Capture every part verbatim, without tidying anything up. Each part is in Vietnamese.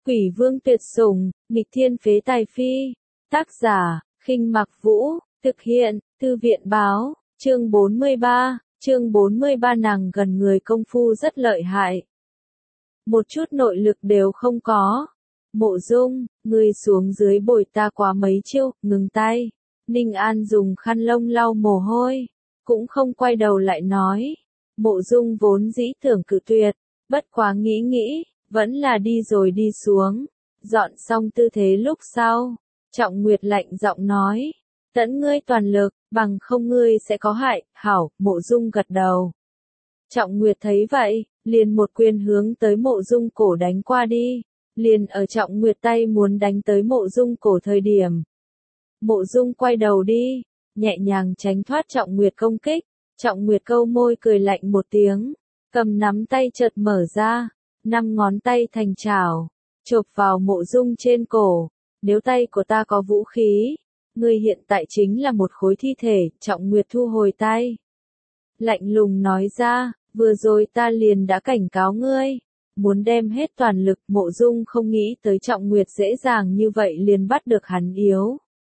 Quỷ vương tuyệt sủng, nghịch thiên phế tài phi. Tác giả, Khinh Mặc Vũ, thực hiện, Thư viện báo, chương bốn mươi ba, chương bốn mươi ba nàng gần người công phu rất lợi hại. Một chút nội lực đều không có. Mộ Dung, ngươi xuống dưới bồi ta quá mấy chiêu, ngừng tay. Ninh An dùng khăn lông lau mồ hôi, cũng không quay đầu lại nói. Mộ Dung vốn dĩ tưởng cự tuyệt, bất quá nghĩ nghĩ, vẫn là đi rồi đi xuống. Dọn xong tư thế lúc sau, Trọng Nguyệt lạnh giọng nói, tẫn ngươi toàn lực, bằng không ngươi sẽ có hại. Hảo, Mộ Dung gật đầu. Trọng Nguyệt thấy vậy, liền một quyền hướng tới Mộ Dung cổ đánh qua đi. Liền ở Trọng Nguyệt tay muốn đánh tới Mộ Dung cổ thời điểm. Mộ Dung quay đầu đi, nhẹ nhàng tránh thoát Trọng Nguyệt công kích. Trọng Nguyệt câu môi cười lạnh một tiếng, cầm nắm tay chợt mở ra, năm ngón tay thành chảo, chộp vào Mộ Dung trên cổ. Nếu tay của ta có vũ khí, ngươi hiện tại chính là một khối thi thể. Trọng Nguyệt thu hồi tay, lạnh lùng nói ra, vừa rồi ta liền đã cảnh cáo ngươi, muốn đem hết toàn lực. Mộ Dung không nghĩ tới Trọng Nguyệt dễ dàng như vậy liền bắt được hắn yếu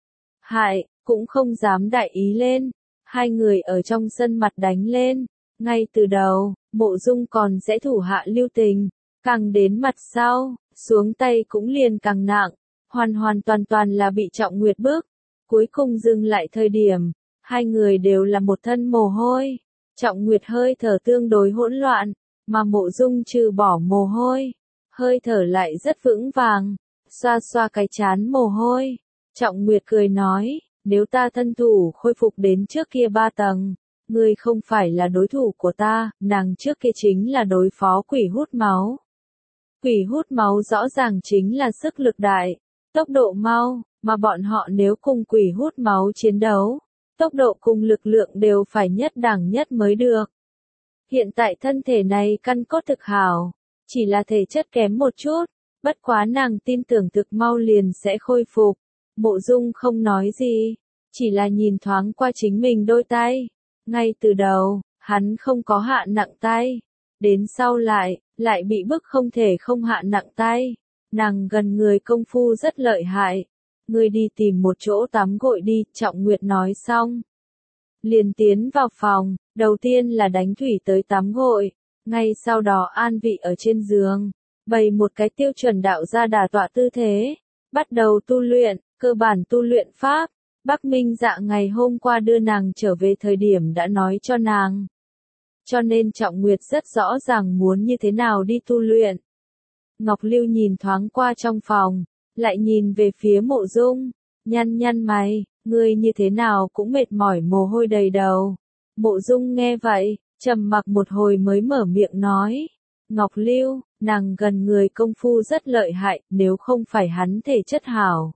hại, cũng không dám đại ý lên. Hai người ở trong sân mặt đánh lên, ngay từ đầu, Mộ Dung còn sẽ thủ hạ lưu tình, càng đến mặt sau, xuống tay cũng liền càng nặng, hoàn hoàn toàn toàn là bị Trọng Nguyệt bức. Cuối cùng dừng lại thời điểm, hai người đều là một thân mồ hôi. Trọng Nguyệt hơi thở tương đối hỗn loạn, mà Mộ Dung trừ bỏ mồ hôi, hơi thở lại rất vững vàng, xoa xoa cái chán mồ hôi. Trọng Nguyệt cười nói, nếu ta thân thủ khôi phục đến trước kia ba tầng, ngươi không phải là đối thủ của ta. Nàng trước kia chính là đối phó quỷ hút máu. Quỷ hút máu rõ ràng chính là sức lực đại, tốc độ mau, mà bọn họ nếu cùng quỷ hút máu chiến đấu, tốc độ cùng lực lượng đều phải nhất đẳng nhất mới được. Hiện tại thân thể này căn cốt thực hảo, chỉ là thể chất kém một chút, bất quá nàng tin tưởng thực mau liền sẽ khôi phục. Mộ Dung không nói gì, chỉ là nhìn thoáng qua chính mình đôi tay. Ngay từ đầu, hắn không có hạ nặng tay, đến sau lại, lại bị bức không thể không hạ nặng tay. Nàng gần người công phu rất lợi hại, ngươi đi tìm một chỗ tắm gội đi. Trọng Nguyệt nói xong, liền tiến vào phòng, đầu tiên là đánh thủy tới tắm gội, ngay sau đó an vị ở trên giường, bày một cái tiêu chuẩn đạo gia đả tọa tư thế, bắt đầu tu luyện. Cơ bản tu luyện pháp, Bắc Minh Dạ ngày hôm qua đưa nàng trở về thời điểm đã nói cho nàng. Cho nên Trọng Nguyệt rất rõ ràng muốn như thế nào đi tu luyện. Ngọc Lưu nhìn thoáng qua trong phòng, lại nhìn về phía Mộ Dung, nhăn nhăn mày, ngươi như thế nào cũng mệt mỏi mồ hôi đầy đầu. Mộ Dung nghe vậy, trầm mặc một hồi mới mở miệng nói, Ngọc Lưu, nàng gần người công phu rất lợi hại, nếu không phải hắn thể chất hảo,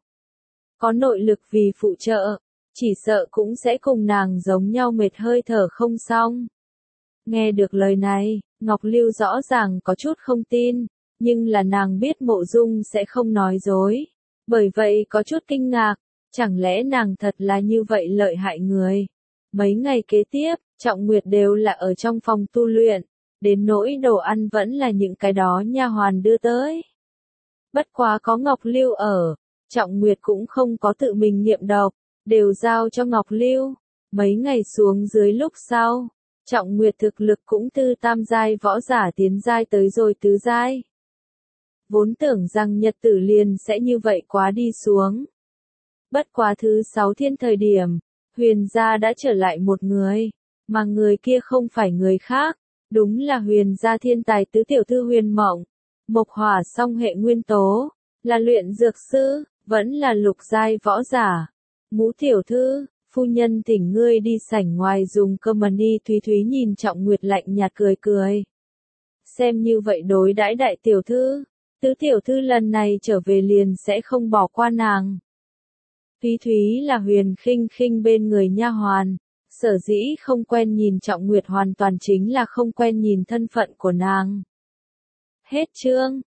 có nội lực vì phụ trợ, chỉ sợ cũng sẽ cùng nàng giống nhau mệt hơi thở không xong. Nghe được lời này, Ngọc Lưu rõ ràng có chút không tin, nhưng là nàng biết Mộ Dung sẽ không nói dối, bởi vậy có chút kinh ngạc, chẳng lẽ nàng thật là như vậy lợi hại người. Mấy ngày kế tiếp, Trọng Nguyệt đều là ở trong phòng tu luyện, đến nỗi đồ ăn vẫn là những cái đó nha hoàn đưa tới. Bất quá có Ngọc Lưu ở, Trọng Nguyệt cũng không có tự mình nghiệm độc, đều giao cho Ngọc Lưu. Mấy ngày xuống dưới lúc sau, Trọng Nguyệt thực lực cũng từ tam giai võ giả tiến giai tới rồi tứ giai. Vốn tưởng rằng nhật tử liền sẽ như vậy quá đi xuống. Bất quá thứ sáu thiên thời điểm, Huyền gia đã trở lại một người, mà người kia không phải người khác, đúng là Huyền gia thiên tài tứ tiểu thư Huyền Mộng. Mộc hỏa song hệ nguyên tố, là luyện dược sư, vẫn là lục giai võ giả. Ngũ tiểu thư, phu nhân thỉnh ngươi đi sảnh ngoài dùng cơm. Đi Thúy Thúy nhìn Trọng Nguyệt lạnh nhạt cười cười. Xem như vậy đối đãi đại tiểu thư, tứ tiểu thư lần này trở về liền sẽ không bỏ qua nàng. Thúy Thúy là Huyền Khinh Khinh bên người nha hoàn, sở dĩ không quen nhìn Trọng Nguyệt hoàn toàn chính là không quen nhìn thân phận của nàng. Hết chương.